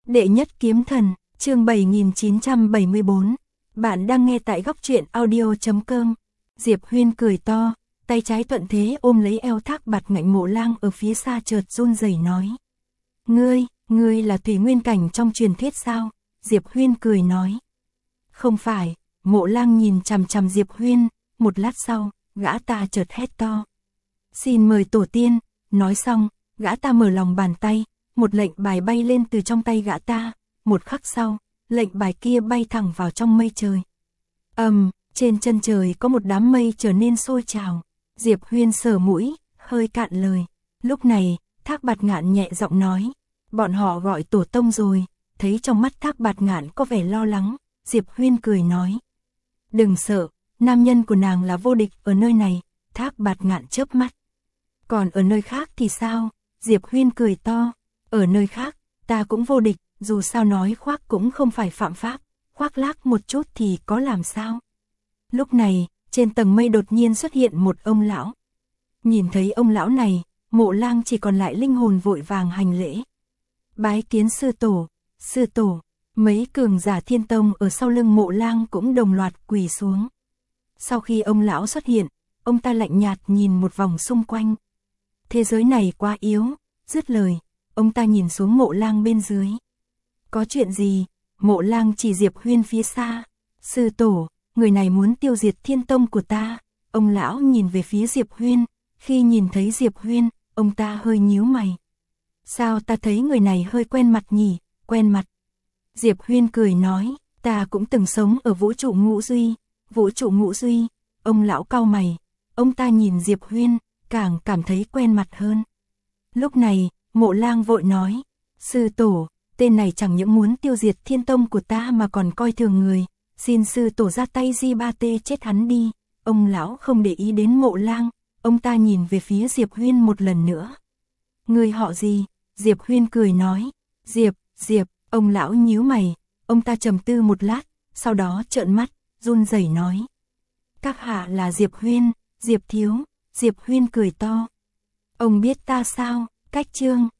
Đệ nhất kiếm thần, chương 7974. Bạn đang nghe tại góc truyện audio.com. Diệp Huyên cười to, tay trái thuận thế ôm lấy eo Thác Bạt Ngạn. Mộ Lang ở phía xa chợt run rẩy nói. Ngươi là Thủy Nguyên cảnh trong truyền thuyết sao? Diệp Huyên cười nói. Không phải. Mộ Lang nhìn chằm chằm Diệp Huyên, một lát sau, gã ta chợt hét to. Xin mời tổ tiên. Nói xong, gã ta mở lòng bàn tay, một lệnh bài bay lên từ trong tay gã ta, một khắc sau, lệnh bài kia bay thẳng vào trong mây trời. Trên chân trời có một đám mây trở nên sôi trào. Diệp Huyên sờ mũi, hơi cạn lời. Lúc này, Thác Bạt Ngạn nhẹ giọng nói, bọn họ gọi tổ tông rồi. Thấy trong mắt Thác Bạt Ngạn có vẻ lo lắng, Diệp Huyên cười nói. Đừng sợ, nam nhân của nàng là vô địch ở nơi này. Thác Bạt Ngạn chớp mắt. Còn ở nơi khác thì sao? Diệp Huyên cười to. Ở nơi khác, ta cũng vô địch, dù sao nói khoác cũng không phải phạm pháp, khoác lác một chút thì có làm sao. Lúc này, trên tầng mây đột nhiên xuất hiện một ông lão. Nhìn thấy ông lão này, Mộ Lang chỉ còn lại linh hồn vội vàng hành lễ. Bái kiến sư tổ, mấy cường giả Thiên Tông ở sau lưng Mộ Lang cũng đồng loạt quỳ xuống. Sau khi ông lão xuất hiện, ông ta lạnh nhạt nhìn một vòng xung quanh. Thế giới này quá yếu, dứt lời, ông ta nhìn xuống Mộ Lang bên dưới. Có chuyện gì? Mộ Lang chỉ Diệp Huyên phía xa. Sư tổ, người này muốn tiêu diệt Thiên Tông của ta. Ông lão nhìn về phía Diệp Huyên, khi nhìn thấy Diệp Huyên, ông ta hơi nhíu mày. Sao ta thấy người này hơi quen mặt nhỉ? Quen mặt. Diệp Huyên cười nói, ta cũng từng sống ở vũ trụ ngũ duy. Vũ trụ ngũ duy. Ông lão cau mày, ông ta nhìn Diệp Huyên, càng cảm thấy quen mặt hơn. Lúc này, Mộ Lang vội nói, sư tổ, tên này chẳng những muốn tiêu diệt Thiên Tông của ta mà còn coi thường người, xin sư tổ ra tay Di-ba-tê chết hắn đi. Ông lão không để ý đến Mộ Lang, ông ta nhìn về phía Diệp Huyên một lần nữa. Người họ gì? Diệp Huyên cười nói, Diệp, ông lão nhíu mày, ông ta trầm tư một lát, sau đó trợn mắt, run rẩy nói. Các hạ là Diệp Huyên, Diệp thiếu. Diệp Huyên cười to. Ông biết ta sao? Cách chương